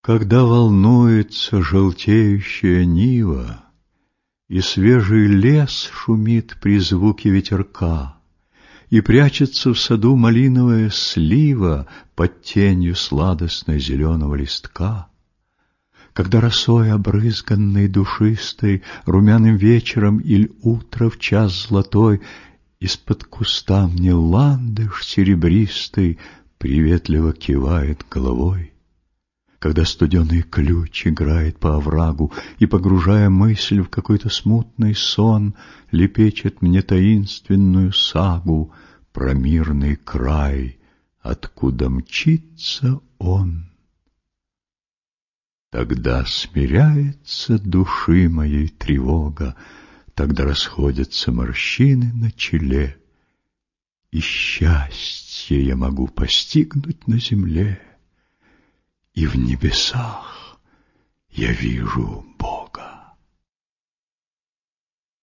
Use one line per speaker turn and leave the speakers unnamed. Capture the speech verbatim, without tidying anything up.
Когда волнуется желтеющая нива, и свежий лес шумит при звуке ветерка, и прячется в саду малиновая слива под тенью сладостной зеленого листка, когда росой обрызганной душистой, румяным вечером иль утро в час золотой из-под куста мне ландыш серебристый приветливо кивает головой, когда студеный ключ играет по оврагу и, погружая мысль в какой-то смутный сон, лепечет мне таинственную сагу про мирный край, откуда мчится он. Тогда смиряется души моей тревога, тогда расходятся морщины на челе, и счастье я могу постигнуть на земле, и в небесах я вижу Бога.